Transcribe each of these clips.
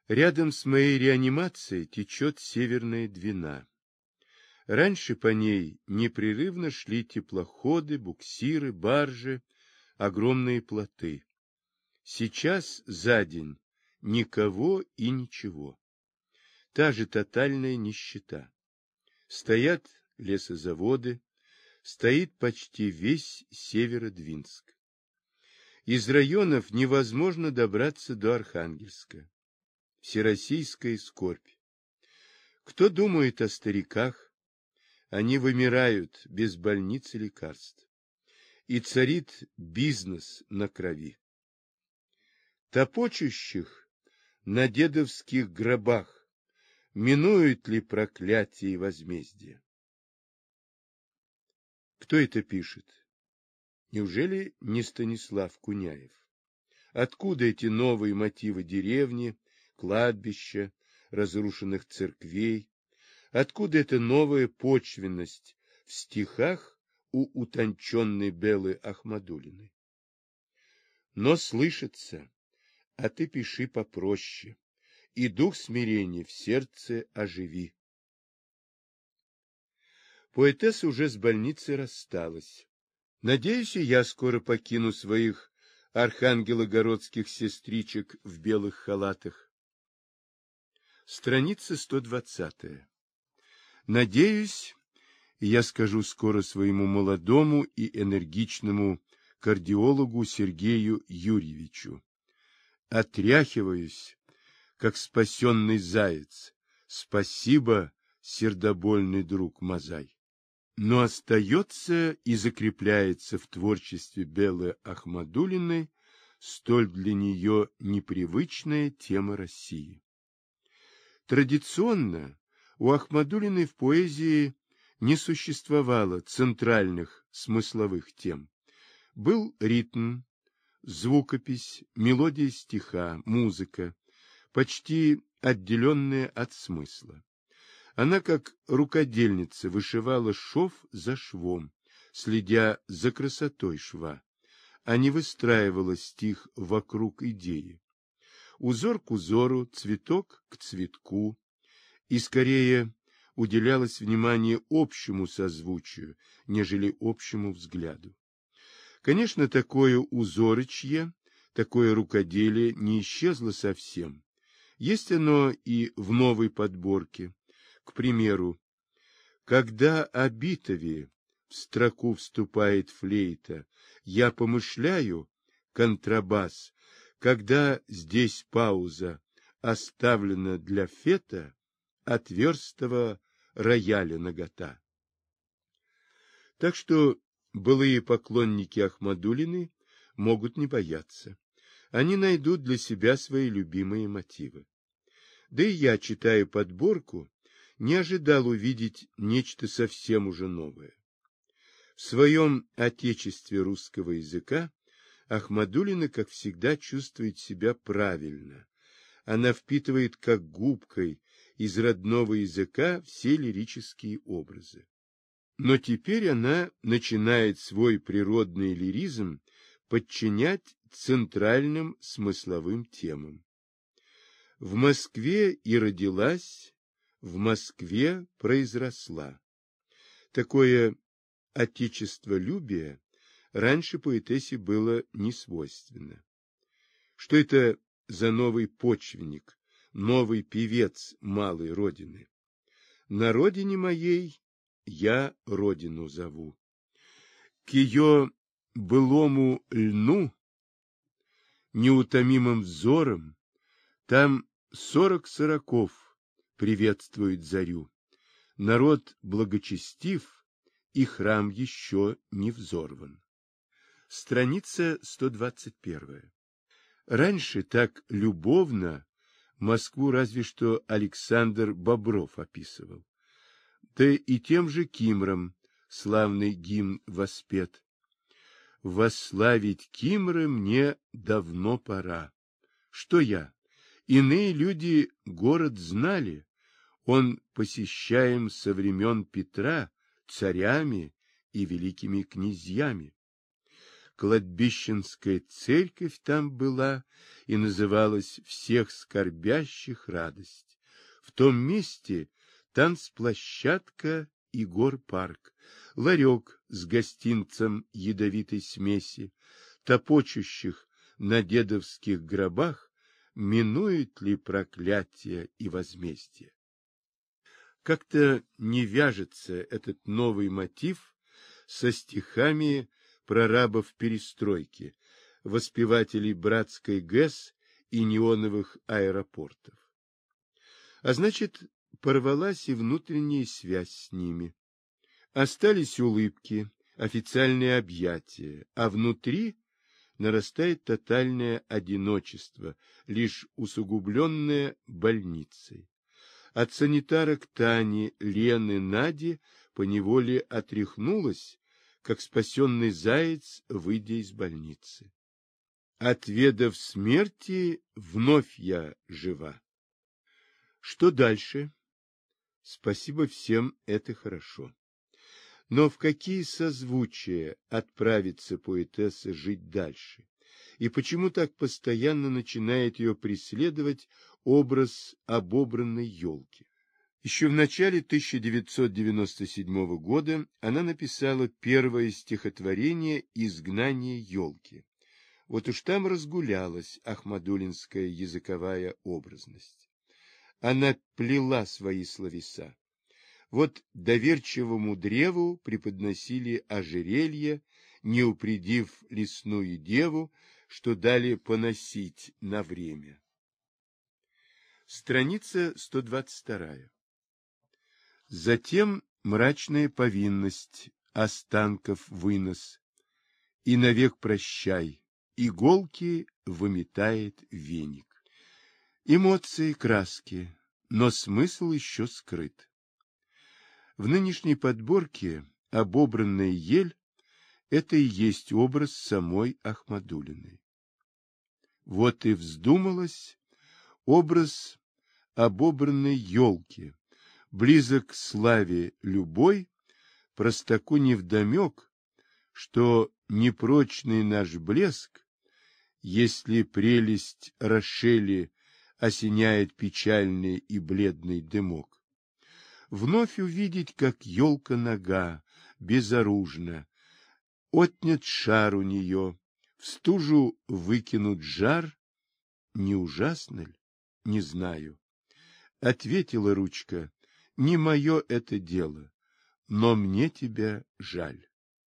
Рядом с моей реанимацией течет Северная Двина. Раньше по ней непрерывно шли теплоходы, буксиры, баржи, огромные плоты. Сейчас за день никого и ничего. Та же тотальная нищета. Стоят лесозаводы, стоит почти весь Северодвинск. Из районов невозможно добраться до Архангельска. Всероссийская скорбь. Кто думает о стариках? Они вымирают без больниц и лекарств. И царит бизнес на крови. Топочущих на дедовских гробах минует ли проклятие и возмездие? Кто это пишет? Неужели не Станислав Куняев? Откуда эти новые мотивы деревни, кладбища, разрушенных церквей? Откуда эта новая почвенность в стихах у утонченной Беллы Ахмадулиной? Но слышится, а ты пиши попроще, и дух смирения в сердце оживи. Поэтесса уже с больницей рассталась. Надеюсь, и я скоро покину своих архангелогородских сестричек в белых халатах. Страница 120. Надеюсь, я скажу скоро своему молодому и энергичному кардиологу Сергею Юрьевичу. Отряхиваюсь, как спасенный заяц. Спасибо, сердобольный друг Мазай. Но остается и закрепляется в творчестве Беллы Ахмадулиной столь для нее непривычная тема России. Традиционно у Ахмадулиной в поэзии не существовало центральных смысловых тем. Был ритм, звукопись, мелодия стиха, музыка, почти отделенная от смысла. Она, как рукодельница, вышивала шов за швом, следя за красотой шва, а не выстраивала стих вокруг идеи. Узор к узору, цветок к цветку, и скорее уделялось внимание общему созвучию, нежели общему взгляду. Конечно, такое узорочье, такое рукоделие не исчезло совсем. Есть оно и в новой подборке. К примеру, когда о битове в строку вступает флейта, я помышляю, контрабас, когда здесь пауза оставлена для фета, отверстого рояля нагота. Так что былые поклонники Ахмадулиной могут не бояться. Они найдут для себя свои любимые мотивы. Да и я, читая подборку, не ожидал увидеть нечто совсем уже новое. В своем отечестве русского языка Ахмадулина, как всегда, чувствует себя правильно. Она впитывает как губкой из родного языка все лирические образы. Но теперь она начинает свой природный лиризм подчинять центральным смысловым темам. В Москве и родилась, в Москве произросла. Такое отечестволюбие раньше поэтессе было не свойственно. Что это за новый почвенник, новый певец малой родины? На родине моей я родину зову. К ее былому льну, неутомимым взором, там 40 сороков приветствует зарю. Народ благочестив, и храм еще не взорван. Страница 121. Раньше так любовно Москву разве что Александр Бобров описывал. Да и тем же Кимром славный гимн воспет. Восславить Кимры мне давно пора. Что я? Иные люди город знали, он посещаем со времен Петра царями и великими князьями. кладбищенская церковь там была и называлась «Всех скорбящих радость». В том месте танцплощадка и гор-парк, ларек с гостинцем ядовитой смеси, топочущих на дедовских гробах, минует ли проклятие и возмездие. Как-то не вяжется этот новый мотив со стихами прорабов перестройки, воспевателей братской ГЭС и неоновых аэропортов. А значит, порвалась и внутренняя связь с ними. Остались улыбки, официальные объятия, а внутри нарастает тотальное одиночество, лишь усугубленное больницей. От санитарок Тани, Лены, Нади поневоле отряхнулась, как спасенный заяц, выйдя из больницы. Отведав смерти, вновь я жива. Что дальше? Спасибо всем, это хорошо. Но в какие созвучия отправится поэтесса жить дальше? И почему так постоянно начинает ее преследовать образ обобранной елки? Еще в начале 1997 года она написала первое стихотворение «Изгнание елки». Вот уж там разгулялась ахмадулинская языковая образность. Она плела свои словеса. Вот доверчивому древу преподносили ожерелье, не упредив лесную деву, что дали поносить на время. Страница 122. Затем мрачная повинность, останков вынос, и навек прощай, иголки выметает веник. Эмоции, краски, но смысл еще скрыт. В нынешней подборке обобранная ель – это и есть образ самой Ахмадулиной. Вот и вздумалось образ обобранной елки, близок к славе любой, простаку невдомек, что непрочный наш блеск, если прелесть Рошели осеняет печальный и бледный дымок. Вновь увидеть, как елка нога, безоружна, отнят шар у нее, в стужу выкинут жар. Не ужасно ли? Не знаю. Ответила ручка, не мое это дело, но мне тебя жаль.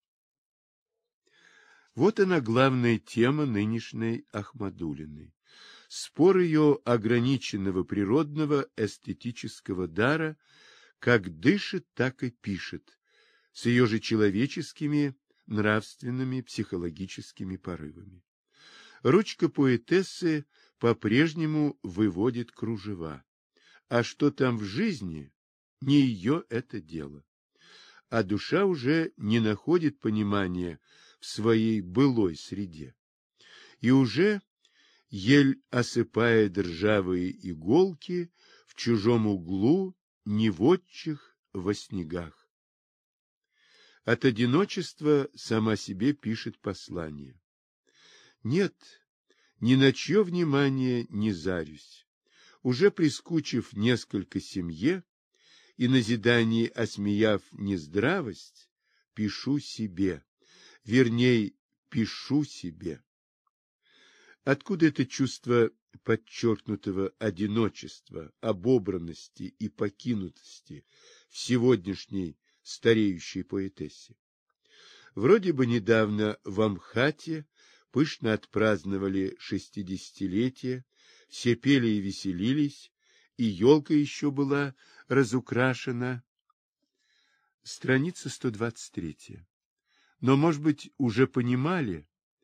Вот она главная тема нынешней Ахмадулиной. Спор ее ограниченного природного эстетического дара, как дышит, так и пишет, с ее же человеческими, нравственными, психологическими порывами. Ручка поэтессы по-прежнему выводит кружева. А что там в жизни, не ее это дело. А душа уже не находит понимания в своей былой среде. И уже, ель осыпает ржавые иголки, в чужом углу, невотчих во снегах. От одиночества сама себе пишет послание. Нет, ни на чье внимание не зарюсь. Уже прискучив несколько семье и назидании осмеяв нездравость, пишу себе, верней, пишу себе. Откуда это чувство подчеркнутого одиночества, обобранности и покинутости в сегодняшней стареющей поэтессе? Вроде бы недавно в Амхате пышно отпраздновали 60-летие, все пели и веселились, и елка еще была разукрашена. Страница 123. Но, может быть, уже понимали?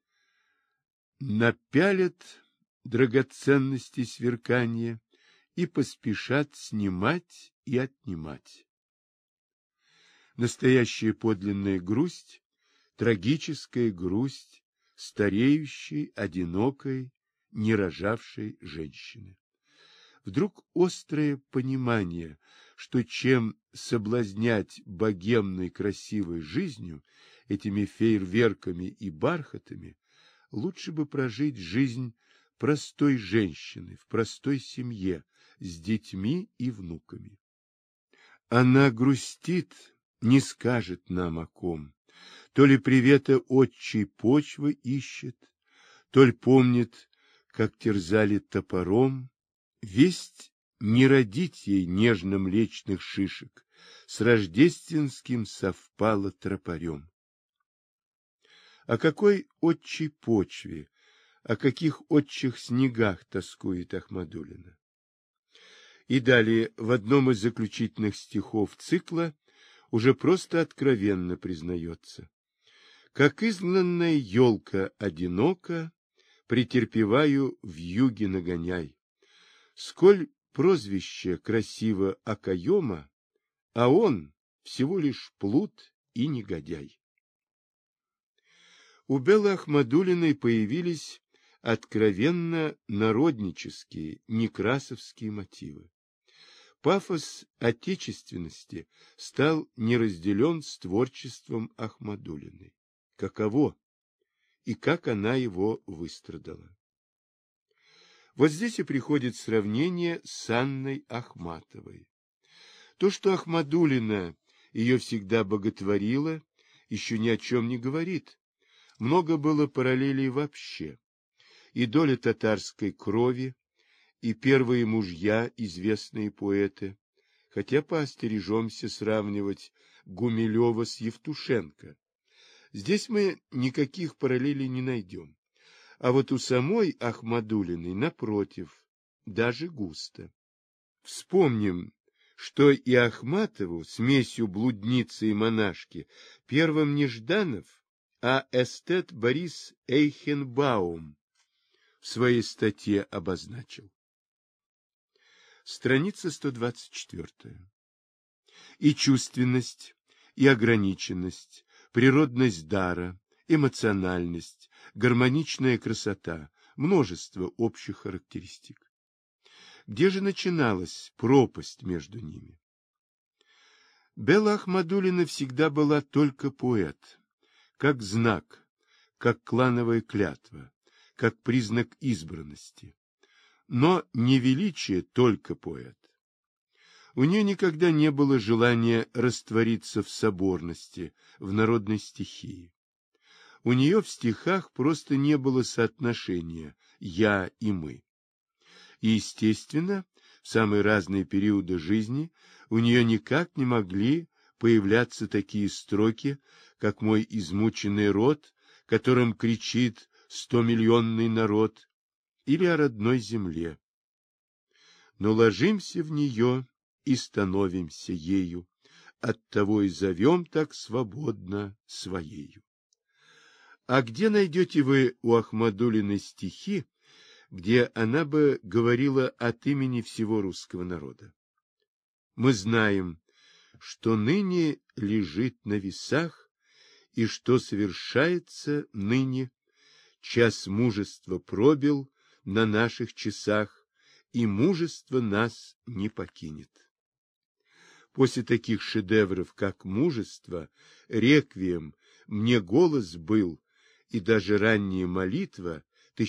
Напялят драгоценности сверкания и поспешат снимать и отнимать. Настоящая подлинная грусть, трагическая грусть стареющей, одинокой, не рожавшей женщины. Вдруг острое понимание, что чем соблазнять богемной красивой жизнью, этими фейерверками и бархатами, лучше бы прожить жизнь простой женщины в простой семье с детьми и внуками. Она грустит, не скажет нам о ком, то ли привета отчей почвы ищет, то ли помнит, как терзали топором. Весть не родить ей нежно млечных шишек, с рождественским совпало тропарем. О какой отчей почве, о каких отчих снегах тоскует Ахмадулина? И далее, в одном из заключительных стихов цикла, уже просто откровенно признается: как изгнанная елка одинока, претерпеваю вьюги нагоняй. Сколь прозвище красиво окоема, а он всего лишь плут и негодяй. У Беллы Ахмадулиной появились откровенно народнические, некрасовские мотивы. Пафос отечественности стал неразделен с творчеством Ахмадулиной. Каково и как она его выстрадала. Вот здесь и приходит сравнение с Анной Ахматовой. То, что Ахмадулина ее всегда боготворила, еще ни о чем не говорит. Много было параллелей вообще. И доля татарской крови, и первые мужья, известные поэты, хотя поостережемся сравнивать Гумилева с Евтушенко. Здесь мы никаких параллелей не найдем. А вот у самой Ахмадулиной, напротив, даже густо. Вспомним, что и Ахматову, смесью блудницы и монашки, первым не Жданов, а эстет Борис Эйхенбаум в своей статье обозначил. Страница 124. И чувственность, и ограниченность, природность дара, эмоциональность, гармоничная красота, множество общих характеристик. Где же начиналась пропасть между ними? Белла Ахмадулина всегда была только поэт, как знак, как клановая клятва, как признак избранности. Но не величие только поэт. У нее никогда не было желания раствориться в соборности, в народной стихии. У нее в стихах просто не было соотношения «я» и «мы». И, естественно, в самые разные периоды жизни у нее никак не могли появляться такие строки, как «Мой измученный род», которым кричит 100-миллионный народ, или о родной земле. Но ложимся в нее и становимся ею, оттого и зовем так свободно своею. А где найдете вы у Ахмадулиной стихи, где она бы говорила от имени всего русского народа? Мы знаем, что ныне лежит на весах, и что совершается ныне, час мужества пробил на наших часах, и мужество нас не покинет. После таких шедевров, как «Мужество», «Реквием», «Мне голос был» и даже ранняя молитва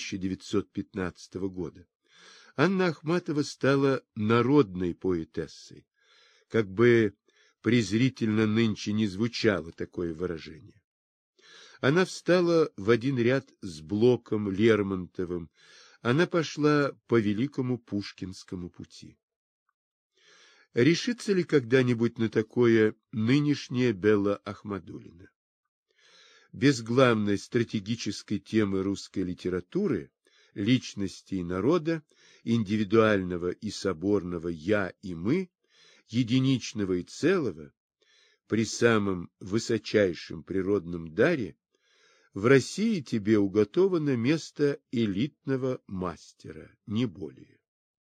1915 года, Анна Ахматова стала народной поэтессой, как бы презрительно нынче не звучало такое выражение. Она встала в один ряд с Блоком, Лермонтовым, она пошла по великому пушкинскому пути. Решится ли когда-нибудь на такое нынешняя Белла Ахмадулина? Без главной стратегической темы русской литературы, личности и народа, индивидуального и соборного «я» и «мы», единичного и целого, при самом высочайшем природном даре, в России тебе уготовано место элитного мастера, не более.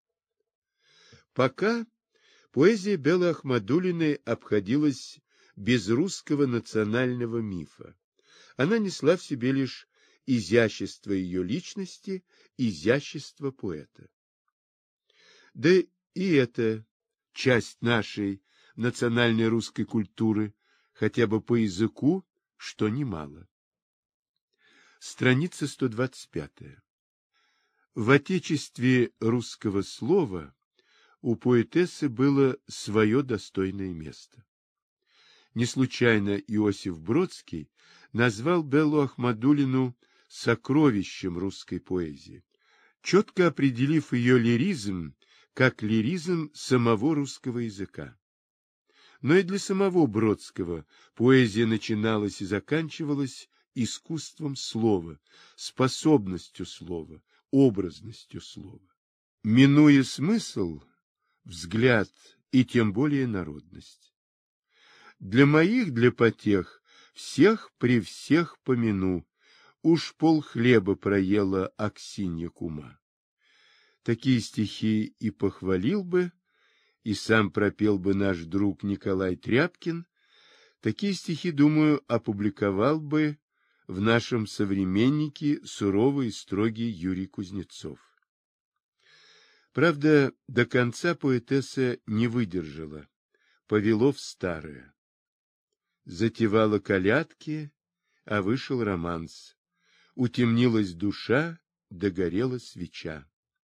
Пока поэзия Беллы Ахмадулиной обходилась без русского национального мифа. Она несла в себе лишь изящество ее личности, изящество поэта. Да и это часть нашей национальной русской культуры, хотя бы по языку, что немало. Страница 125. В отечестве русского слова у поэтессы было свое достойное место. Не случайно Иосиф Бродский назвал Беллу Ахмадуллину сокровищем русской поэзии, четко определив ее лиризм как лиризм самого русского языка. Но и для самого Бродского поэзия начиналась и заканчивалась искусством слова, способностью слова, образностью слова. Минуя смысл, взгляд и тем более народность. Для моих, для потех, всех при всех помяну, уж пол хлеба проела Аксинья кума. Такие стихи и похвалил бы, и сам пропел бы наш друг Николай Тряпкин. Такие стихи, думаю, опубликовал бы в нашем современнике суровый и строгий Юрий Кузнецов. Правда, до конца поэтесса не выдержала, повело в старое. Затевала колядки, а вышел романс. Утемнилась душа, догорела свеча.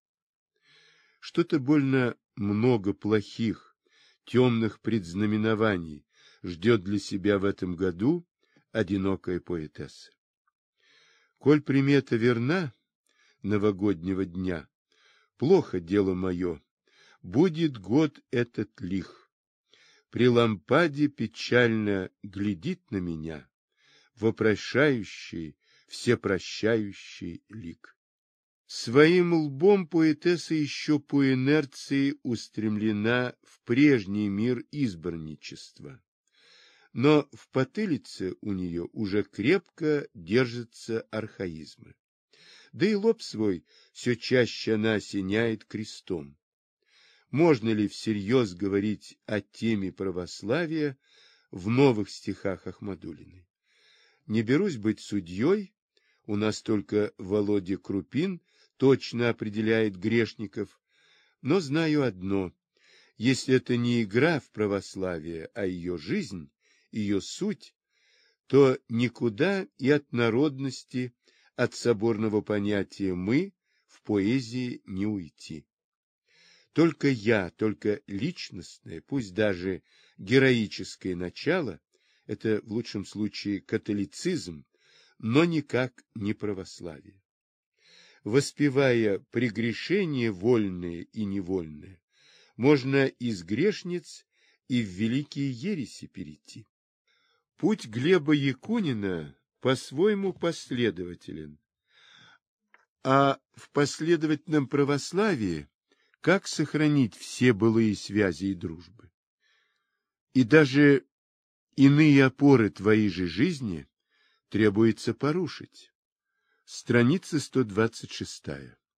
Что-то больно много плохих, темных предзнаменований ждет для себя в этом году одинокая поэтесса. Коль примета верна новогоднего дня, плохо дело мое, будет год этот лих. При лампаде печально глядит на меня вопрошающий, всепрощающий лик. Своим лбом поэтесса еще по инерции устремлена в прежний мир избранничества. Но в потылице у нее уже крепко держатся архаизмы. Да и лоб свой все чаще она осеняет крестом. Можно ли всерьез говорить о теме православия в новых стихах Ахмадуллиной? Не берусь быть судьей, у нас только Володя Крупин точно определяет грешников, но знаю одно: если это не игра в православие, а ее жизнь, ее суть, то никуда и от народности, от соборного понятия «мы» в поэзии не уйти. Только я, только личностное, пусть даже героическое начало – это в лучшем случае католицизм, но никак не православие. Воспевая прегрешения вольные и невольные, можно из грешниц и в великие ереси перейти. Путь Глеба Якунина по-своему последователен, а в последовательном православии как сохранить все былые связи и дружбы? И даже иные опоры твоей же жизни требуется порушить. Страница 126.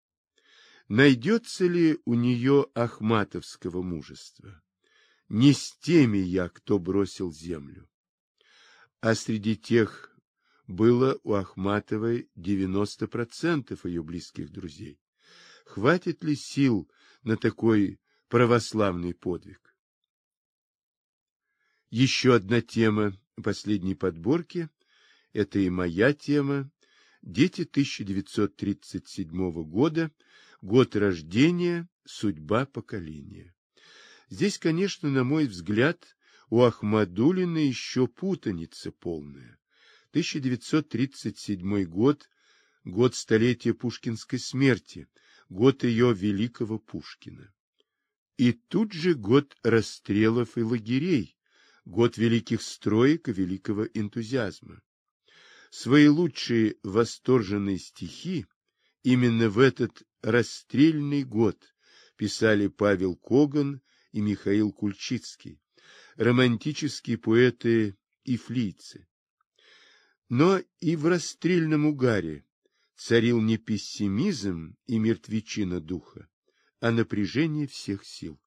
Найдется ли у нее ахматовского мужества? Не с теми я, кто бросил землю. А среди тех было у Ахматовой 90% ее близких друзей. Хватит ли сил на такой православный подвиг? Еще одна тема последней подборки, это и моя тема, дети 1937 года, год рождения, судьба поколения. Здесь, конечно, на мой взгляд, у Ахмадуллиной еще путаница полная. 1937 год, год столетия пушкинской смерти, год ее великого Пушкина. И тут же год расстрелов и лагерей, год великих строек и великого энтузиазма. Свои лучшие восторженные стихи именно в этот расстрельный год писали Павел Коган и Михаил Кульчицкий, романтические поэты и флийцы. Но и в расстрельном угаре царил не пессимизм и мертвечина духа, а напряжение всех сил.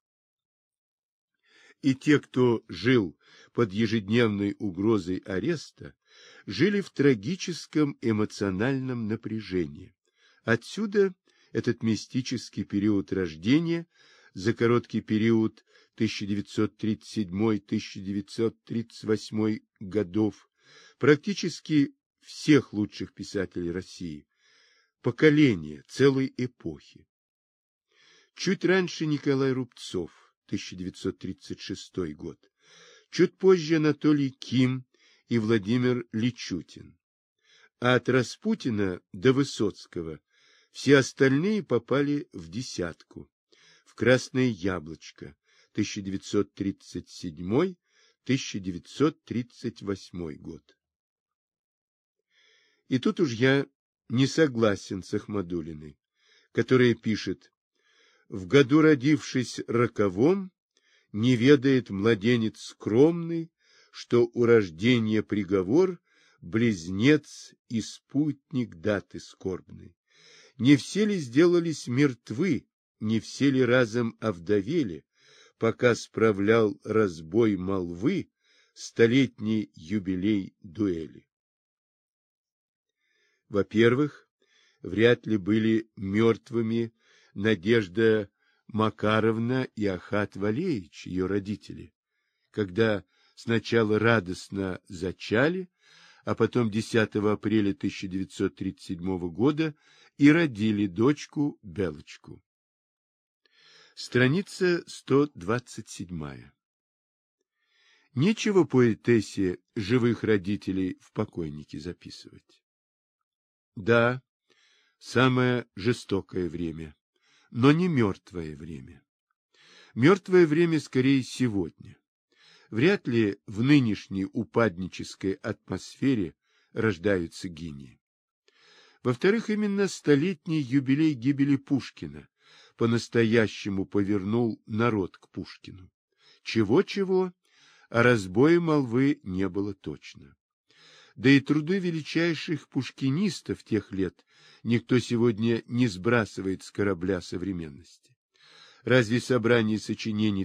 И те, кто жил под ежедневной угрозой ареста, жили в трагическом эмоциональном напряжении. Отсюда этот мистический период рождения за короткий период 1937-1938 годов, практически всех лучших писателей России, поколения, целой эпохи. Чуть раньше Николай Рубцов, 1936 год, чуть позже Анатолий Ким и Владимир Личутин. А от Распутина до Высоцкого все остальные попали в десятку, в «Красное яблочко», 1937-1938 год. И тут уж я не согласен с Ахмадулиной, которая пишет: «В году родившись роковом, не ведает младенец скромный, что у рождения приговор, близнец и спутник даты скорбной. Не все ли сделались мертвы, не все ли разом овдовели, пока справлял разбой молвы столетний юбилей дуэли?» Во-первых, вряд ли были мертвыми Надежда Макаровна и Ахат Валеич, ее родители, когда сначала радостно зачали, а потом 10 апреля 1937 года и родили дочку Белочку. Страница 127. Нечего поэтессе живых родителей в покойнике записывать. Да, самое жестокое время, но не мертвое время. Мертвое время скорее сегодня. Вряд ли в нынешней упаднической атмосфере рождаются гении. Во-вторых, именно столетний юбилей гибели Пушкина по-настоящему повернул народ к Пушкину. Чего-чего, а разбоя молвы не было точно. Да и труды величайших пушкинистов тех лет никто сегодня не сбрасывает с корабля современности. Разве собрание сочинений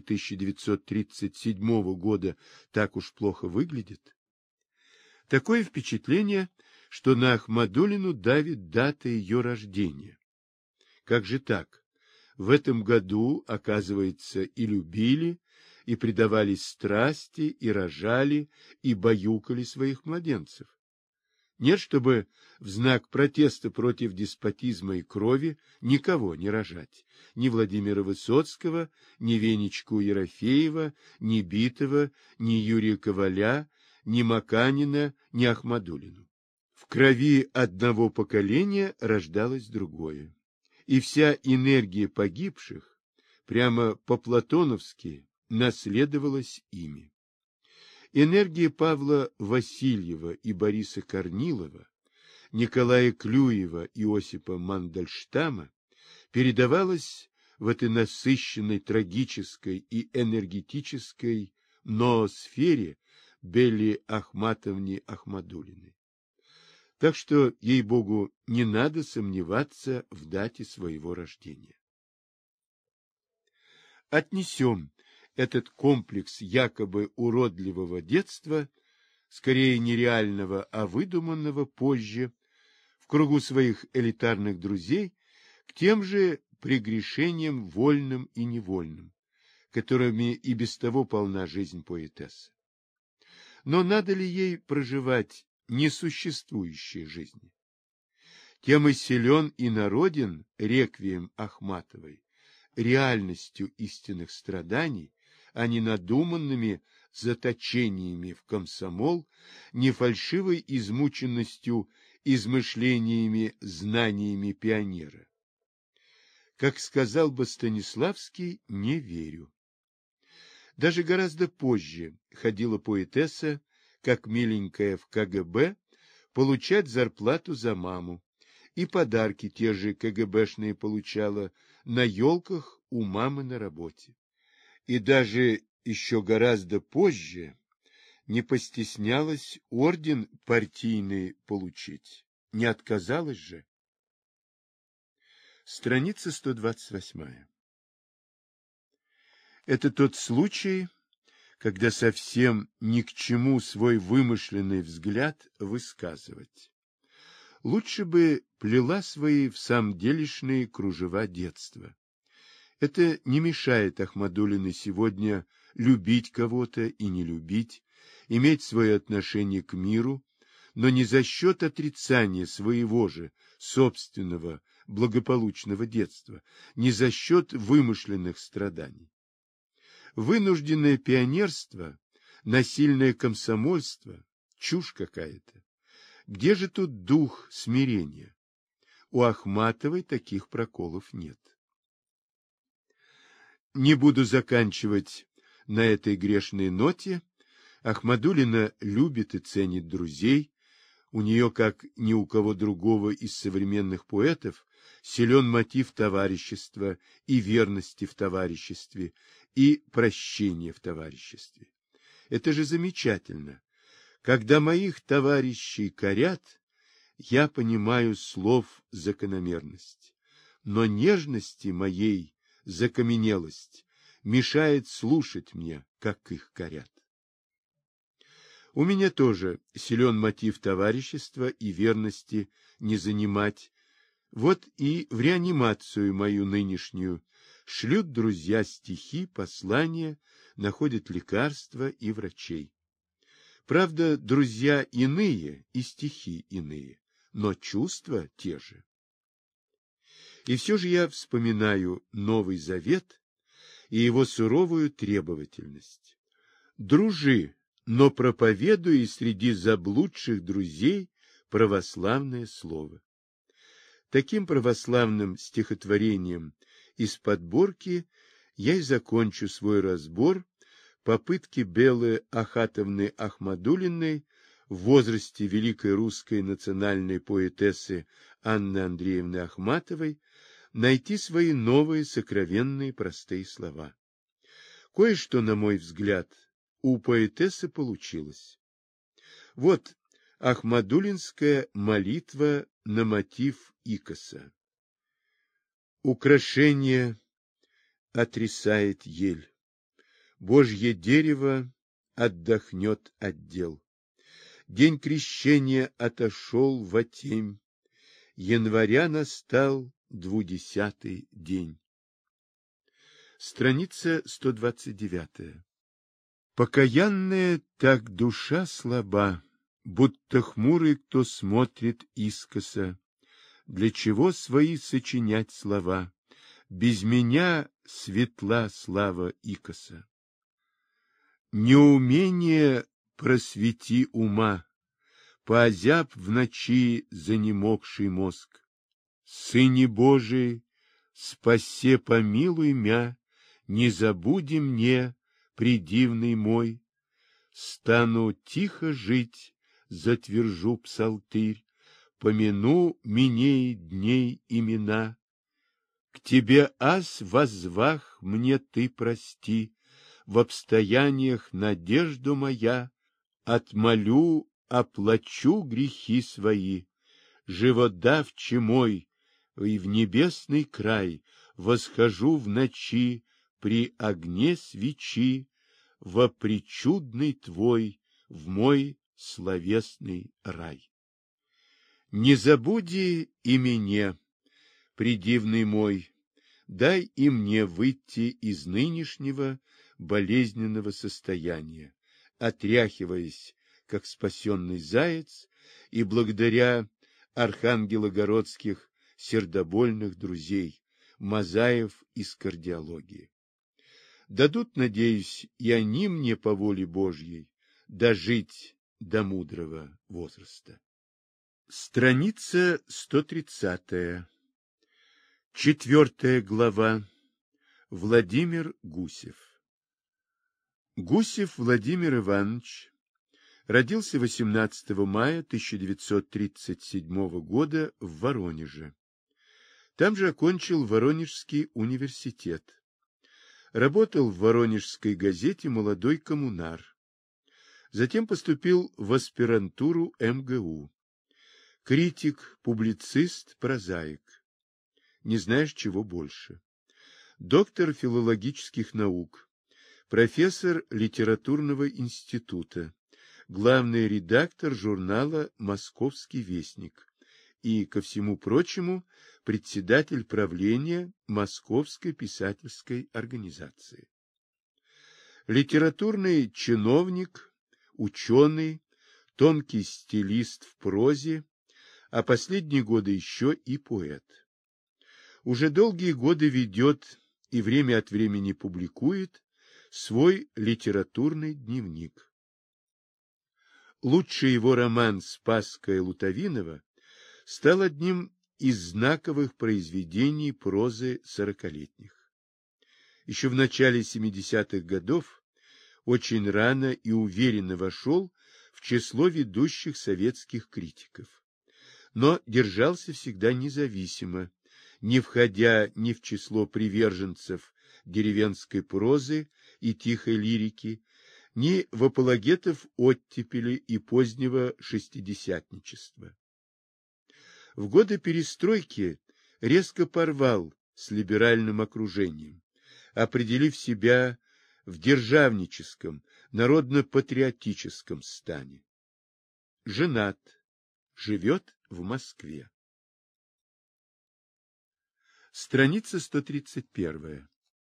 1937 года так уж плохо выглядит? Такое впечатление, что на Ахмадуллину давит дата ее рождения. Как же так? В этом году, оказывается, и любили, и предавались страсти, и рожали, и баюкали своих младенцев. Нет, чтобы в знак протеста против деспотизма и крови никого не рожать. Ни Владимира Высоцкого, ни Венечку Ерофеева, ни Битова, ни Юрия Коваля, ни Маканина, ни Ахмадуллину. В крови одного поколения рождалось другое. И вся энергия погибших, прямо по-платоновски, наследовалась ими. Энергия Павла Васильева и Бориса Корнилова, Николая Клюева и Осипа Мандельштама передавалась в этой насыщенной трагической и энергетической ноосфере Белли Ахматовне Ахмадуллиной. Так что, ей-богу, не надо сомневаться в дате своего рождения. Отнесем этот комплекс якобы уродливого детства, скорее нереального, а выдуманного позже, в кругу своих элитарных друзей, к тем же прегрешениям вольным и невольным, которыми и без того полна жизнь поэтессы. Но надо ли ей проживать несуществующие жизни? Тем и силен и народен реквием Ахматовой, реальностью истинных страданий, а не надуманными заточениями в комсомол, не фальшивой измученностью измышлениями, знаниями пионера. Как сказал бы Станиславский, не верю. Даже гораздо позже ходила поэтесса, как миленькая в КГБ, получать зарплату за маму, и подарки те же КГБшные получала на елках у мамы на работе. И даже еще гораздо позже не постеснялась орден партийный получить. Не отказалась же. Страница 128. Это тот случай, когда совсем ни к чему свой вымышленный взгляд высказывать. Лучше бы плела свои всамделишные кружева детства. Это не мешает Ахмадуллиной сегодня любить кого-то и не любить, иметь свое отношение к миру, но не за счет отрицания своего же собственного благополучного детства, не за счет вымышленных страданий. Вынужденное пионерство, насильное комсомольство – чушь какая-то. Где же тут дух смирения? У Ахматовой таких проколов нет. Не буду заканчивать на этой грешной ноте. Ахмадуллина любит и ценит друзей. У нее, как ни у кого другого из современных поэтов, силен мотив товарищества и верности в товариществе, и прощения в товариществе. Это же замечательно. Когда моих товарищей корят, я понимаю слов закономерность, но нежности моей закаменелость мешает слушать мне, как их корят. У меня тоже силен мотив товарищества и верности не занимать. Вот и в реанимацию мою нынешнюю шлют друзья стихи, послания, находят лекарства и врачей. Правда, друзья иные и стихи иные, но чувства те же. И все же я вспоминаю Новый Завет и его суровую требовательность. Дружи, но проповедуй среди заблудших друзей православное слово. Таким православным стихотворением из подборки я и закончу свой разбор попытки Беллы Ахатовны Ахмадуллиной в возрасте великой русской национальной поэтессы Анны Андреевны Ахматовой найти свои новые сокровенные простые слова. Кое-что, на мой взгляд, у поэтессы получилось. Вот ахмадуллинская молитва на мотив Икоса. Украшение отрисает ель, Божье дерево отдохнет от дел. День крещения отошел во темь, января настал 20-й день. Страница 129. Покаянная так душа слаба, будто хмурый, кто смотрит искоса. Для чего свои сочинять слова? Без меня светла слава Икоса. Неумение просвети ума, поозяб в ночи занемогший мозг. Сыне Божий, спасе, помилуй мя, не забуди мне, предивный мой. Стану тихо жить, затвержу псалтырь, помяну миней дней имена. К тебе, ас, воззвах, мне ты прости, в обстояниях надежду моя, отмолю, оплачу грехи свои, живодавче мой, и в небесный край восхожу в ночи при огне свечи, во причудный твой, в мой словесный рай. Не забуди и меня, предивный мой, дай и мне выйти из нынешнего болезненного состояния, отряхиваясь, как спасенный заяц, и благодаря архангелогородских сердобольных друзей, Мазаев из кардиологии. Дадут, надеюсь, и они мне по воле Божьей дожить до мудрого возраста. Страница 130. 4 глава. Владимир Гусев. Гусев Владимир Иванович родился 18 мая 1937 года в Воронеже. Там же окончил Воронежский университет. Работал в воронежской газете «Молодой коммунар». Затем поступил в аспирантуру МГУ. Критик, публицист, прозаик. Не знаешь, чего больше. Доктор филологических наук, профессор литературного института, главный редактор журнала «Московский вестник» и, ко всему прочему, председатель правления Московской писательской организации. Литературный чиновник, ученый, тонкий стилист в прозе, а последние годы еще и поэт. Уже долгие годы ведет и время от времени публикует свой литературный дневник. Лучший его роман «Спасская Лутовинова» стал одним из знаковых произведений прозы сорокалетних. Еще в начале 70-х годов очень рано и уверенно вошел в число ведущих советских критиков, но держался всегда независимо, не входя ни в число приверженцев деревенской прозы и тихой лирики, ни в апологетов оттепели и позднего шестидесятничества. В годы перестройки резко порвал с либеральным окружением, определив себя в державническом, народно-патриотическом стане. Женат, живет в Москве. Страница 131.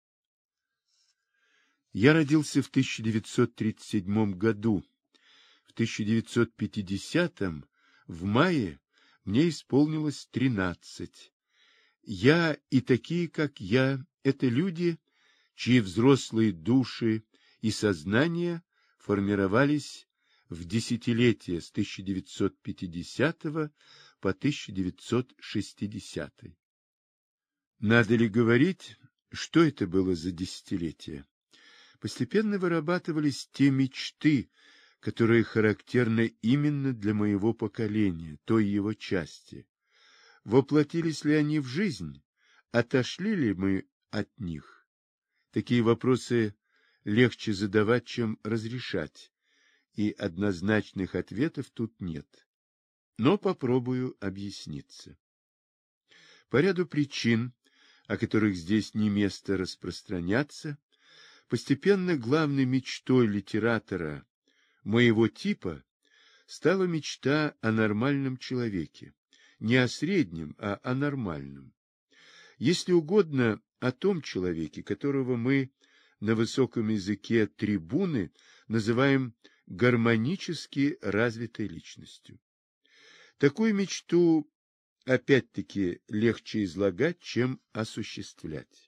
Я родился в 1937 году. В 1950 в мае мне исполнилось 13. Я и такие, как я, это люди, чьи взрослые души и сознания формировались в десятилетия с 1950 по 1960. Надо ли говорить, что это было за десятилетие? Постепенно вырабатывались те мечты, которые характерны именно для моего поколения, той его части. Воплотились ли они в жизнь? Отошли ли мы от них? Такие вопросы легче задавать, чем разрешать, и однозначных ответов тут нет. Но попробую объясниться. По ряду причин, о которых здесь не место распространяться, постепенно главной мечтой литератора моего типа стала мечта о нормальном человеке, не о среднем, а о нормальном. Если угодно, о том человеке, которого мы на высоком языке трибуны называем гармонически развитой личностью. Такую мечту опять-таки легче излагать, чем осуществлять.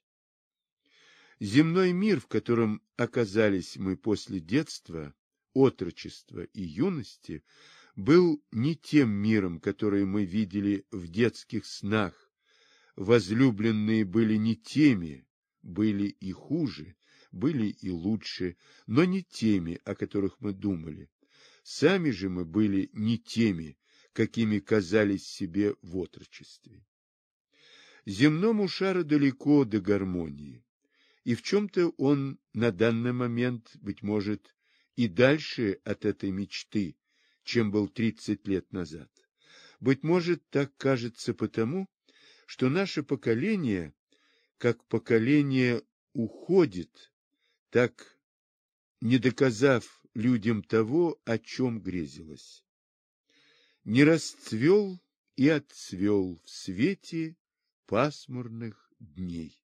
Земной мир, в котором оказались мы после детства, отрочества и юности, был не тем миром, который мы видели в детских снах. Возлюбленные были не теми, были и хуже, были и лучше, но не теми, о которых мы думали. Сами же мы были не теми, какими казались себе в отрочестве. Земному шару далеко до гармонии, и в чем-то он на данный момент, быть может, и дальше от этой мечты, чем был 30 лет назад. Быть может, так кажется потому, что наше поколение, как поколение, уходит, так не доказав людям того, о чем грезилось. Не расцвел и отцвел в свете пасмурных дней.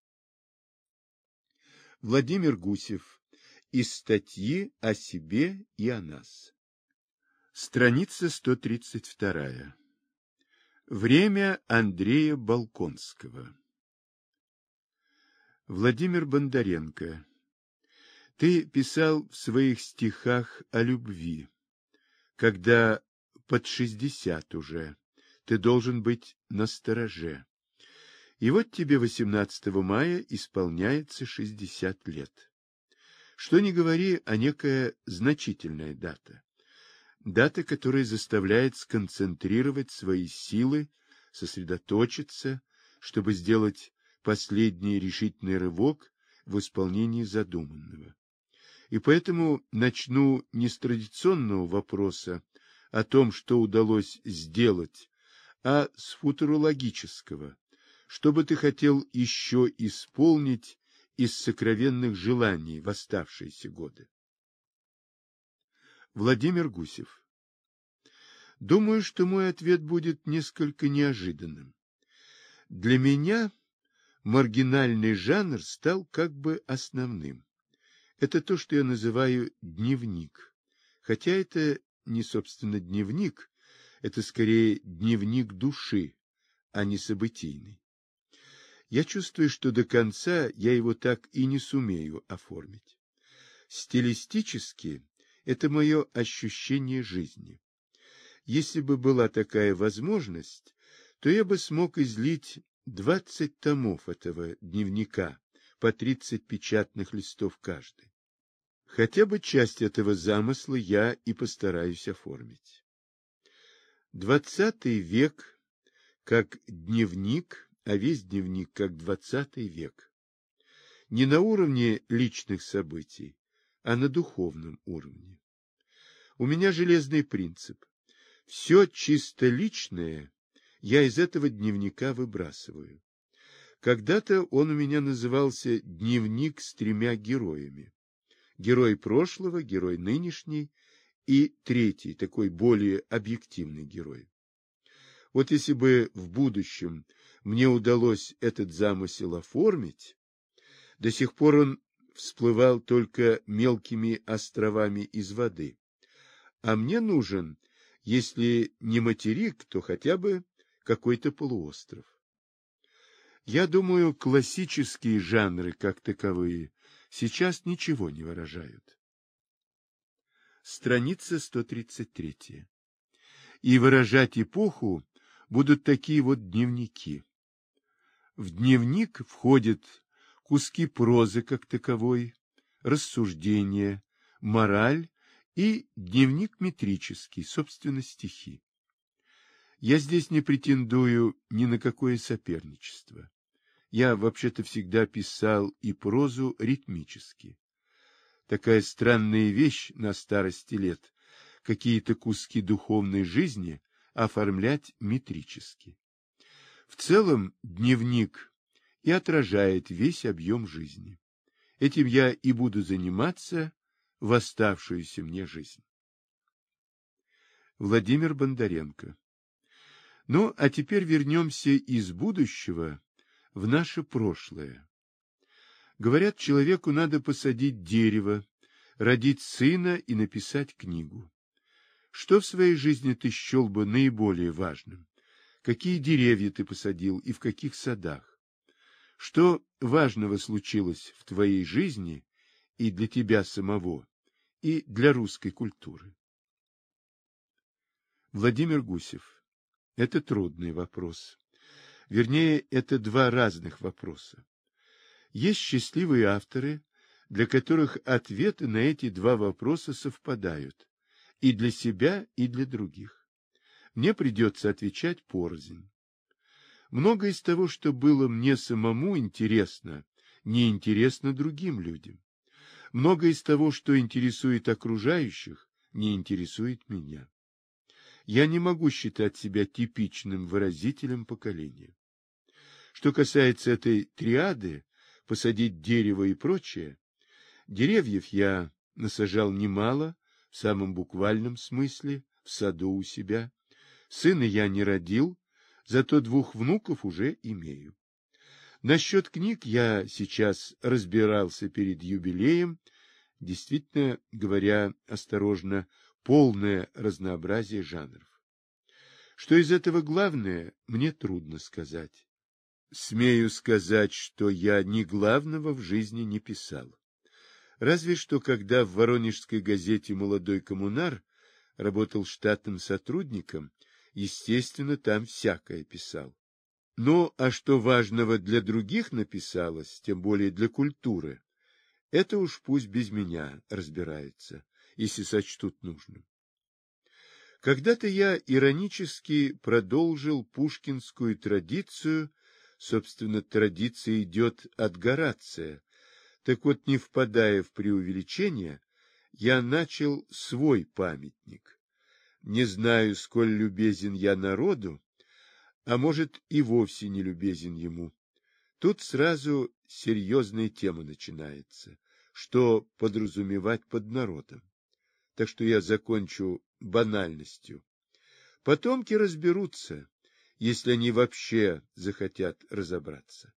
Владимир Гусев. Из статьи о себе и о нас. Страница 132. Время Андрея Болконского. Владимир Бондаренко. Ты писал в своих стихах о любви, когда под 60 уже, ты должен быть настороже. И вот тебе 18 мая исполняется 60 лет. Что ни говори, а некая значительная дата. Дата, которая заставляет сконцентрировать свои силы, сосредоточиться, чтобы сделать последний решительный рывок в исполнении задуманного. И поэтому начну не с традиционного вопроса о том, что удалось сделать, а с футурологического, что бы ты хотел еще исполнить из сокровенных желаний в оставшиеся годы. Владимир Гусев. Думаю, что мой ответ будет несколько неожиданным. Для меня маргинальный жанр стал как бы основным. Это то, что я называю дневник, хотя это не, собственно, дневник, это скорее дневник души, а не событийный. Я чувствую, что до конца я его так и не сумею оформить. Стилистически это мое ощущение жизни. Если бы была такая возможность, то я бы смог излить 20 томов этого дневника, по 30 печатных листов каждый. Хотя бы часть этого замысла я и постараюсь оформить. 20 век как дневник, а весь дневник как 20 век. Не на уровне личных событий, а на духовном уровне. У меня железный принцип. Все чисто личное я из этого дневника выбрасываю. Когда-то он у меня назывался «Дневник с 3 героями». Герой прошлого, герой нынешний и третий, такой более объективный герой. Вот если бы в будущем мне удалось этот замысел оформить, до сих пор он всплывал только мелкими островами из воды. А мне нужен, если не материк, то хотя бы какой-то полуостров. Я думаю, классические жанры, как таковые, сейчас ничего не выражают. Страница 133. И выражать эпоху будут такие вот дневники. В дневник входят куски прозы как таковой, рассуждения, мораль и дневник метрический, собственно, стихи. Я здесь не претендую ни на какое соперничество. Я вообще-то всегда писал и прозу ритмически. Такая странная вещь на старости лет, какие-то куски духовной жизни оформлять метрически. В целом дневник и отражает весь объем жизни. Этим я и буду заниматься в оставшуюся мне жизнь. Владимир Бондаренко. Ну, а теперь вернемся из будущего в наше прошлое. Говорят, человеку надо посадить дерево, родить сына и написать книгу. Что в своей жизни ты счел бы наиболее важным? Какие деревья ты посадил и в каких садах? Что важного случилось в твоей жизни и для тебя самого, и для русской культуры? Владимир Гусев. Это трудный вопрос. Вернее, это два разных вопроса. Есть счастливые авторы, для которых ответы на эти два вопроса совпадают и для себя, и для других. Мне придется отвечать порознь. Многое из того, что было мне самому интересно, не интересно другим людям. Многое из того, что интересует окружающих, не интересует меня. Я не могу считать себя типичным выразителем поколения. Что касается этой триады, посадить дерево и прочее, деревьев я насажал немало, в самом буквальном смысле, в саду у себя. Сына я не родил, зато 2 внуков уже имею. Насчет книг я сейчас разбирался перед юбилеем, действительно говоря осторожно, полное разнообразие жанров. Что из этого главное, мне трудно сказать. Смею сказать, что я ни главного в жизни не писал. Разве что, когда в воронежской газете «Молодой коммунар» работал штатным сотрудником, естественно, там всякое писал. Ну, а что важного для других написалось, тем более для культуры, это уж пусть без меня разбираются, если сочтут нужным. Когда-то я иронически продолжил пушкинскую традицию, собственно, традиция идет от Горация. Так вот, не впадая в преувеличение, я начал свой памятник. Не знаю, сколь любезен я народу, а может и вовсе не любезен ему. Тут сразу серьезная тема начинается, что подразумевать под народом. Так что я закончу банальностью. Потомки разберутся, если они вообще захотят разобраться.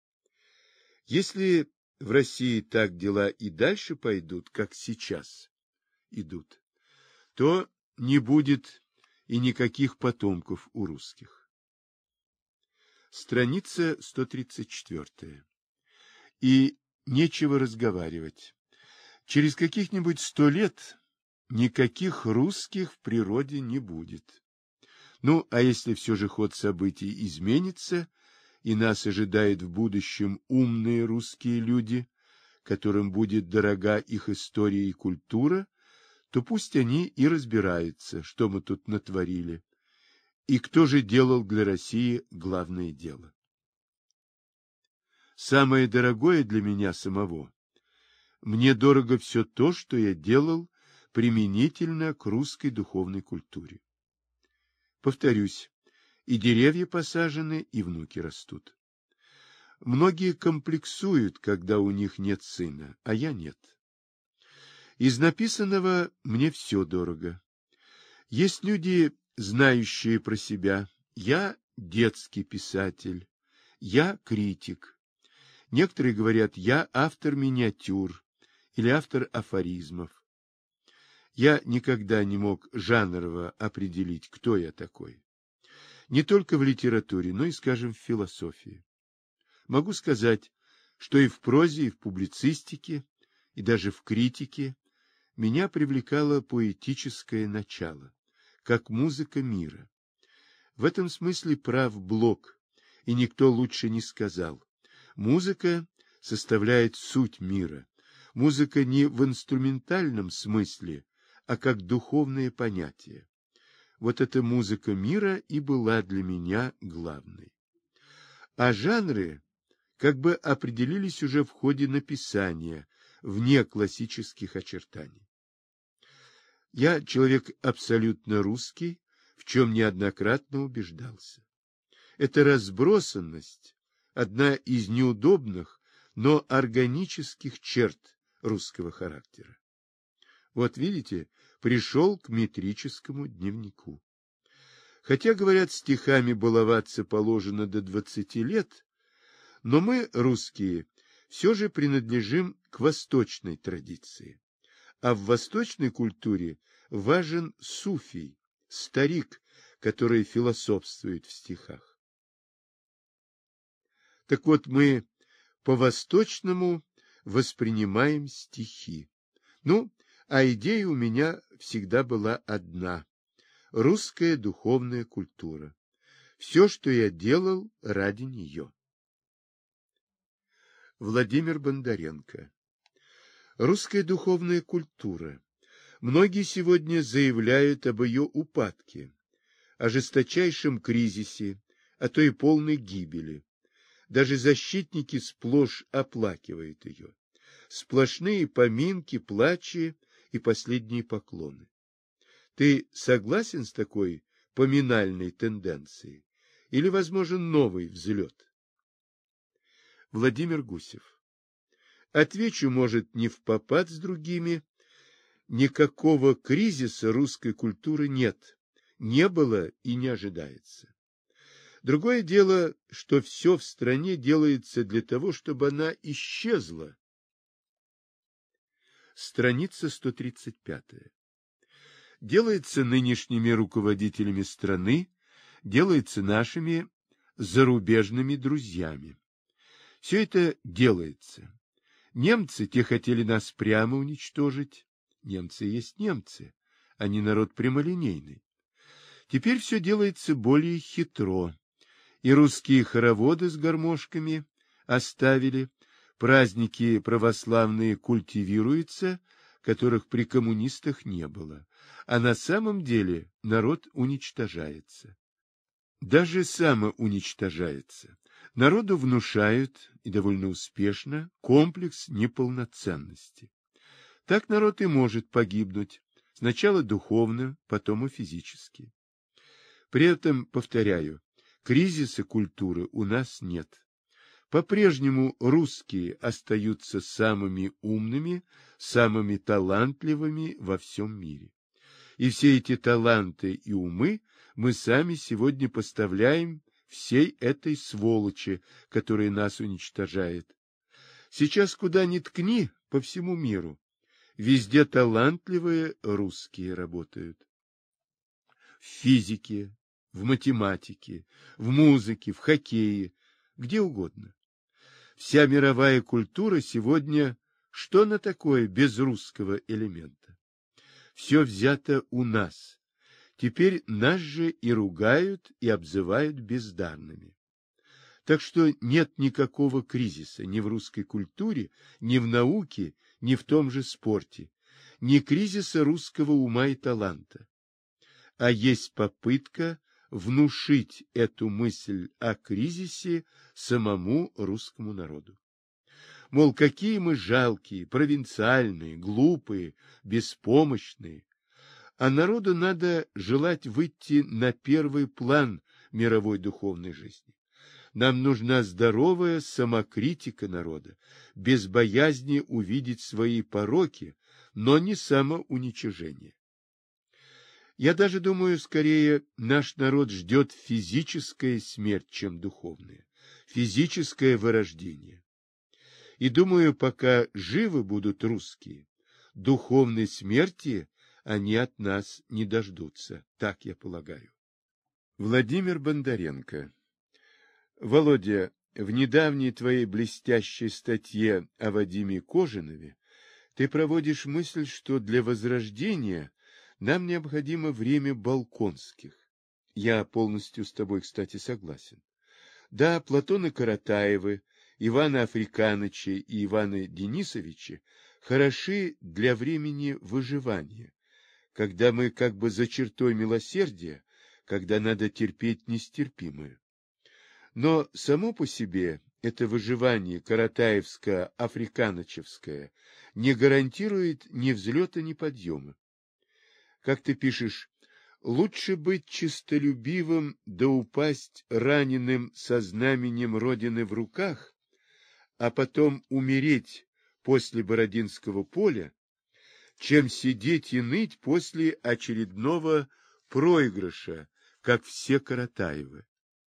Если в России так дела и дальше пойдут, как сейчас идут, то не будет и никаких потомков у русских. Страница 134. И нечего разговаривать. Через каких-нибудь 100 лет никаких русских в природе не будет. Ну, а если все же ход событий изменится, и нас ожидают в будущем умные русские люди, которым будет дорога их история и культура, то пусть они и разбираются, что мы тут натворили, и кто же делал для России главное дело. Самое дорогое для меня самого, мне дорого все то, что я делал применительно к русской духовной культуре. Повторюсь, и деревья посажены, и внуки растут. Многие комплексуют, когда у них нет сына, а я нет. Из написанного мне все дорого. Есть люди, знающие про себя: я детский писатель, я критик. Некоторые говорят: я автор миниатюр или автор афоризмов. Я никогда не мог жанрово определить, кто я такой. Не только в литературе, но и, скажем, в философии. Могу сказать, что и в прозе, и в публицистике, и даже в критике меня привлекало поэтическое начало, как музыка мира. В этом смысле прав Блок, и никто лучше не сказал. Музыка составляет суть мира. Музыка не в инструментальном смысле, а как духовное понятие. Вот эта музыка мира и была для меня главной. А жанры как бы определились уже в ходе написания, вне классических очертаний. Я человек абсолютно русский, в чем неоднократно убеждался. Эта разбросанность – одна из неудобных, но органических черт русского характера. Вот видите, пришел к метрическому дневнику. Хотя, говорят, стихами баловаться положено до 20 лет, но мы, русские, все же принадлежим к восточной традиции. А в восточной культуре важен суфий, старик, который философствует в стихах. Так вот, мы по-восточному воспринимаем стихи. Ну, а идея у меня всегда была одна – русская духовная культура. Все, что я делал, ради нее. Владимир Бондаренко. Русская духовная культура. Многие сегодня заявляют об ее упадке, о жесточайшем кризисе, а то и полной гибели. Даже защитники сплошь оплакивают ее. Сплошные поминки, плачи и последние поклоны. Ты согласен с такой поминальной тенденцией? Или возможен новый взлет? Владимир Гусев. Отвечу, может, не впопад с другими. Никакого кризиса русской культуры нет, не было и не ожидается. Другое дело, что все в стране делается для того, чтобы она исчезла. Страница 135. Делается нынешними руководителями страны, делается нашими зарубежными друзьями. Все это делается. Немцы, те хотели нас прямо уничтожить. Немцы есть немцы, они народ прямолинейный. Теперь все делается более хитро. И русские хороводы с гармошками оставили, праздники православные культивируются, которых при коммунистах не было. А на самом деле народ уничтожается. Даже самоуничтожается. Народу внушают, и довольно успешно, комплекс неполноценности. Так народ и может погибнуть, сначала духовно, потом и физически. При этом, повторяю, кризиса культуры у нас нет. По-прежнему русские остаются самыми умными, самыми талантливыми во всем мире. И все эти таланты и умы мы сами сегодня поставляем всей этой сволочи, которая нас уничтожает. Сейчас куда ни ткни по всему миру, везде талантливые русские работают. в физике, в математике, в музыке, в хоккее, где угодно. Вся мировая культура сегодня что на такое без русского элемента? Все взято у нас. Теперь нас же и ругают, и обзывают бездарными. Так что нет никакого кризиса ни в русской культуре, ни в науке, ни в том же спорте, ни кризиса русского ума и таланта. А есть попытка внушить эту мысль о кризисе самому русскому народу. Мол, какие мы жалкие, провинциальные, глупые, беспомощные. А народу надо желать выйти на первый план мировой духовной жизни. Нам нужна здоровая самокритика народа, без боязни увидеть свои пороки, но не самоуничижение. Я даже думаю, скорее, наш народ ждет физическая смерть, чем духовная, физическое вырождение. И думаю, пока живы будут русские, духовной смерти они от нас не дождутся, так я полагаю. Владимир Бондаренко. Володя, в недавней твоей блестящей статье о Вадиме Кожинове ты проводишь мысль, что для возрождения нам необходимо время Болконских. Я полностью с тобой, кстати, согласен. Да, Платона Каратаевы, Ивана Африканыча и Ивана Денисовича хороши для времени выживания, когда мы как бы за чертой милосердия, когда надо терпеть нестерпимое. Но само по себе это выживание каратаевско-африканычевское не гарантирует ни взлета, ни подъема. Как ты пишешь, лучше быть честолюбивым да упасть раненым со знаменем Родины в руках, а потом умереть после Бородинского поля, чем сидеть и ныть после очередного проигрыша, как все Каратаевы.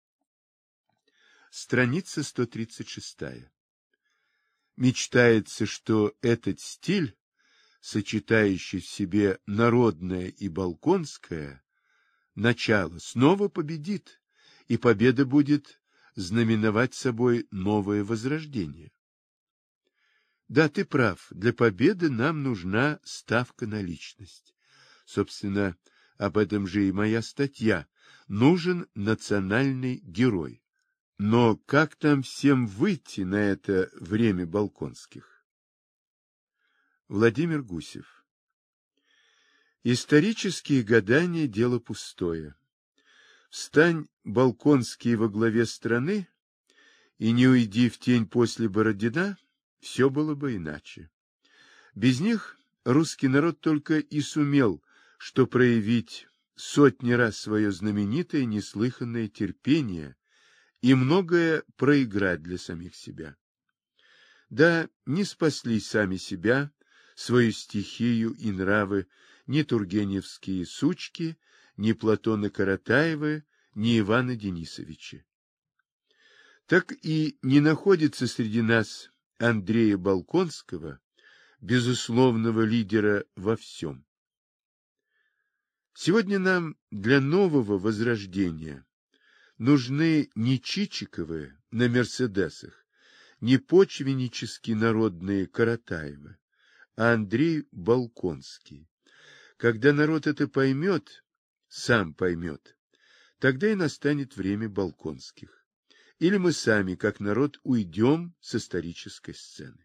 Страница 136. Мечтается, что этот стиль, сочетающий в себе народное и болконское, начало снова победит, и победа будет знаменовать собой новое возрождение. Да, ты прав, для победы нам нужна ставка на личность. Собственно, об этом же и моя статья. Нужен национальный герой. Но как нам всем выйти на это время Болконских? Владимир Гусев. Исторические гадания – дело пустое. Встань, Болконский, во главе страны, и не уйди в тень после Бородина, все было бы иначе. Без них русский народ только и сумел, что проявить сотни раз свое знаменитое неслыханное терпение и многое проиграть для самих себя. Да, не спасли сами себя, свою стихию и нравы ни тургеневские сучки, ни Платона Каратаевы, ни Ивана Денисовича. Так и не находится среди нас Андрея Болконского, безусловного лидера во всем. Сегодня нам для нового возрождения нужны не Чичиковы на Мерседесах, не почвеннически народные Каратаевы, а Андрей Болконский. Когда народ это поймет, сам поймет, тогда и настанет время Болконских. Или мы сами, как народ, уйдем с исторической сцены.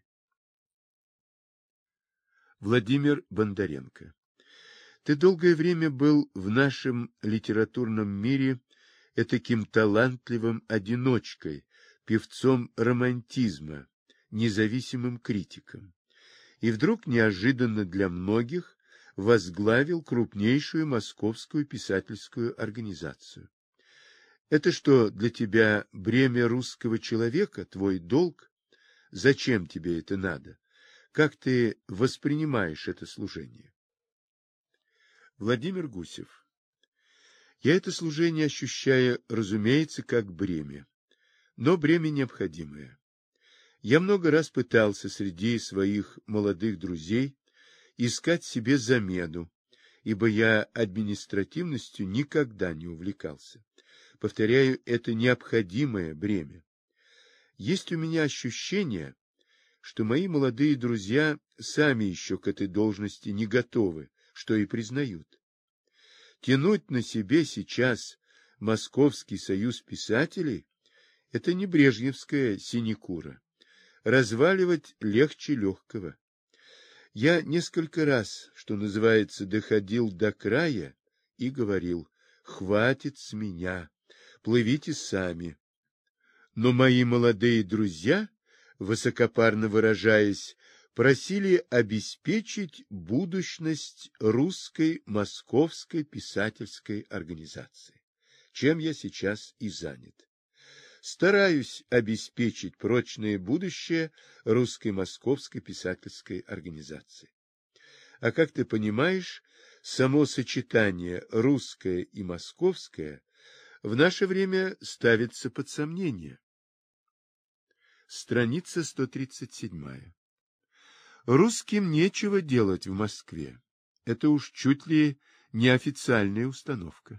Владимир Бондаренко. Ты долгое время был в нашем литературном мире этаким талантливым одиночкой, певцом романтизма, независимым критиком. И вдруг неожиданно для многих возглавил крупнейшую московскую писательскую организацию. Это что, для тебя бремя русского человека, твой долг? Зачем тебе это надо? Как ты воспринимаешь это служение? Владимир Гусев. Я это служение ощущаю, разумеется, как бремя, но бремя необходимое. Я много раз пытался среди своих молодых друзей искать себе замену ибо я административностью никогда не увлекался. Повторяю, это необходимое бремя. Есть у меня ощущение, что мои молодые друзья сами еще к этой должности не готовы, что и признают. Тянуть на себе сейчас Московский союз писателей – это не брежневская синекура. Разваливать легче легкого. Я несколько раз, что называется, доходил до края и говорил: «Хватит с меня, плывите сами». Но мои молодые друзья, высокопарно выражаясь, просили обеспечить будущность русской московской писательской организации, чем я сейчас и занят. Стараюсь обеспечить прочное будущее русской московской писательской организации. А как ты понимаешь, само сочетание русское и московское в наше время ставится под сомнение. Страница 137. Русским нечего делать в Москве. Это уж чуть ли не официальная установка.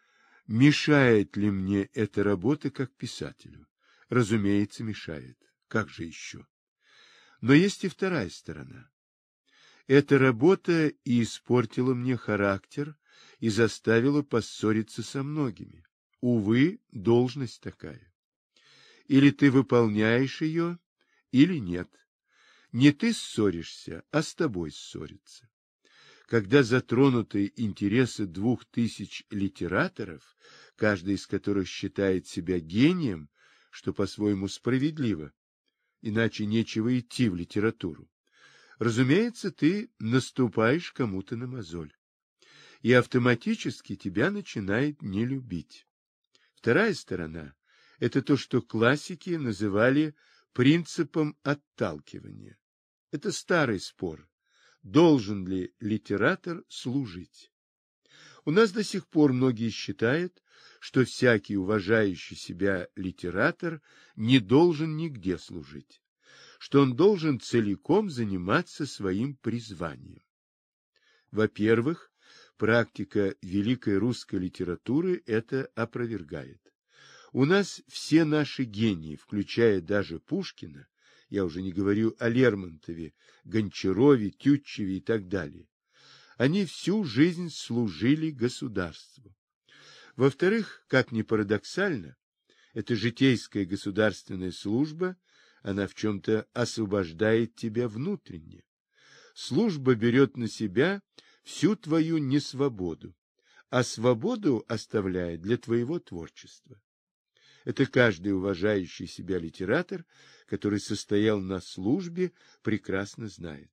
Мешает ли мне эта работа как писателю? Разумеется, мешает. Как же еще? Но есть и вторая сторона. Эта работа и испортила мне характер, и заставила поссориться со многими. Увы, должность такая. Или ты выполняешь ее, или нет. Не ты ссоришься, а с тобой ссорятся. Когда затронуты интересы 2000 литераторов, каждый из которых считает себя гением, что по-своему справедливо, иначе нечего идти в литературу, разумеется, ты наступаешь кому-то на мозоль, и автоматически тебя начинает не любить. Вторая сторона – это то, что классики называли принципом отталкивания. Это старый спор. Должен ли литератор служить? У нас до сих пор многие считают, что всякий уважающий себя литератор не должен нигде служить, что он должен целиком заниматься своим призванием. Во-первых, практика великой русской литературы это опровергает. У нас все наши гении, включая даже Пушкина, я уже не говорю о Лермонтове, Гончарове, Тютчеве и так далее, они всю жизнь служили государству. Во-вторых, как ни парадоксально, эта житейская государственная служба, она в чем-то освобождает тебя внутренне. Служба берет на себя всю твою несвободу, а свободу оставляет для твоего творчества. Это каждый уважающий себя литератор, который состоял на службе, прекрасно знает.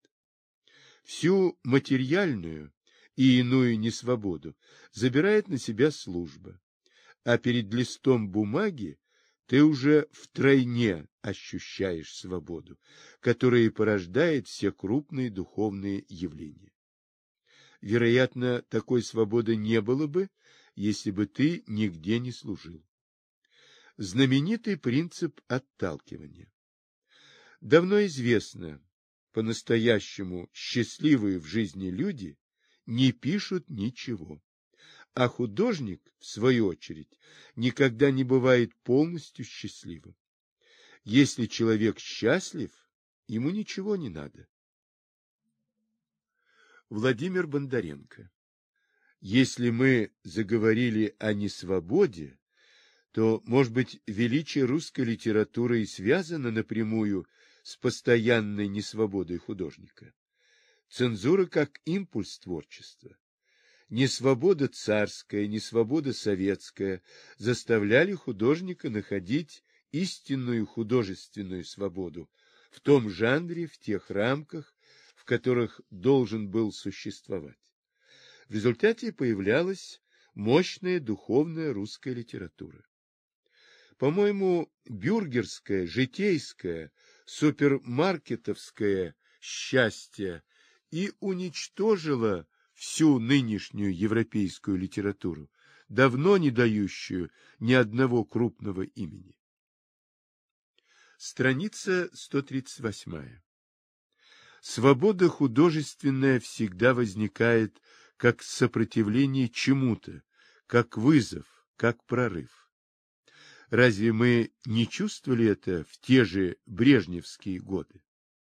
Всю материальную и иную несвободу забирает на себя служба, а перед листом бумаги ты уже втройне ощущаешь свободу, которая порождает все крупные духовные явления. Вероятно, такой свободы не было бы, если бы ты нигде не служил. Знаменитый принцип отталкивания. Давно известно, по-настоящему счастливые в жизни люди не пишут ничего, а художник, в свою очередь, никогда не бывает полностью счастливым. Если человек счастлив, ему ничего не надо. Владимир Бондаренко. Если мы заговорили о несвободе, то, может быть, величие русской литературы и связано напрямую с постоянной несвободой художника. Цензура как импульс творчества. Несвобода царская, несвобода советская заставляли художника находить истинную художественную свободу в том жанре, в тех рамках, в которых должен был существовать. В результате появлялась мощная духовная русская литература. По-моему, бюргерское, житейское, супермаркетовское счастье и уничтожило всю нынешнюю европейскую литературу, давно не дающую ни одного крупного имени. Страница 138. Свобода художественная всегда возникает как сопротивление чему-то, как вызов, как прорыв. Разве мы не чувствовали это в те же брежневские годы?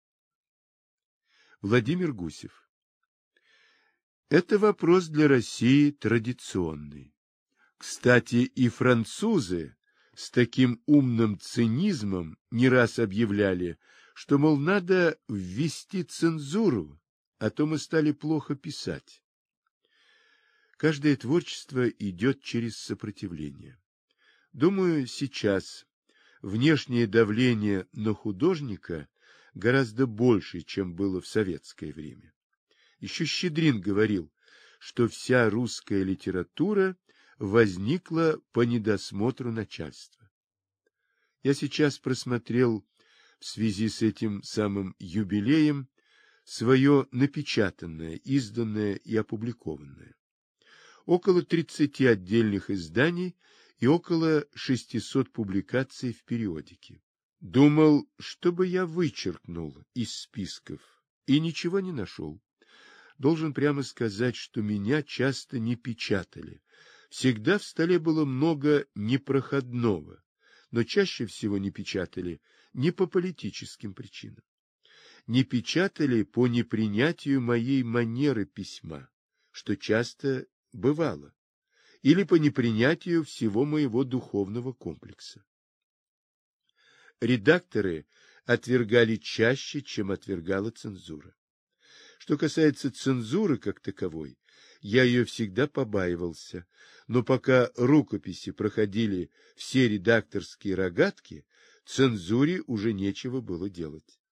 Владимир Гусев. Это вопрос для России традиционный. Кстати, и французы с таким умным цинизмом не раз объявляли, что, мол, надо ввести цензуру, а то мы стали плохо писать. Каждое творчество идет через сопротивление. Думаю, сейчас внешнее давление на художника гораздо больше, чем было в советское время. Еще Щедрин говорил, что вся русская литература возникла по недосмотру начальства. Я сейчас просмотрел в связи с этим самым юбилеем свое напечатанное, изданное и опубликованное. Около 30 отдельных изданий и около 600 публикаций в периодике. Думал, чтобы я вычеркнул из списков, и ничего не нашел. Должен прямо сказать, что меня часто не печатали. Всегда в столе было много непроходного, но чаще всего не печатали не по политическим причинам. Не печатали по непринятию моей манеры письма, что часто бывало, или по непринятию всего моего духовного комплекса. Редакторы отвергали чаще, чем отвергала цензура. Что касается цензуры как таковой, я ее всегда побаивался, но пока рукописи проходили все редакторские рогатки, цензуре уже нечего было делать.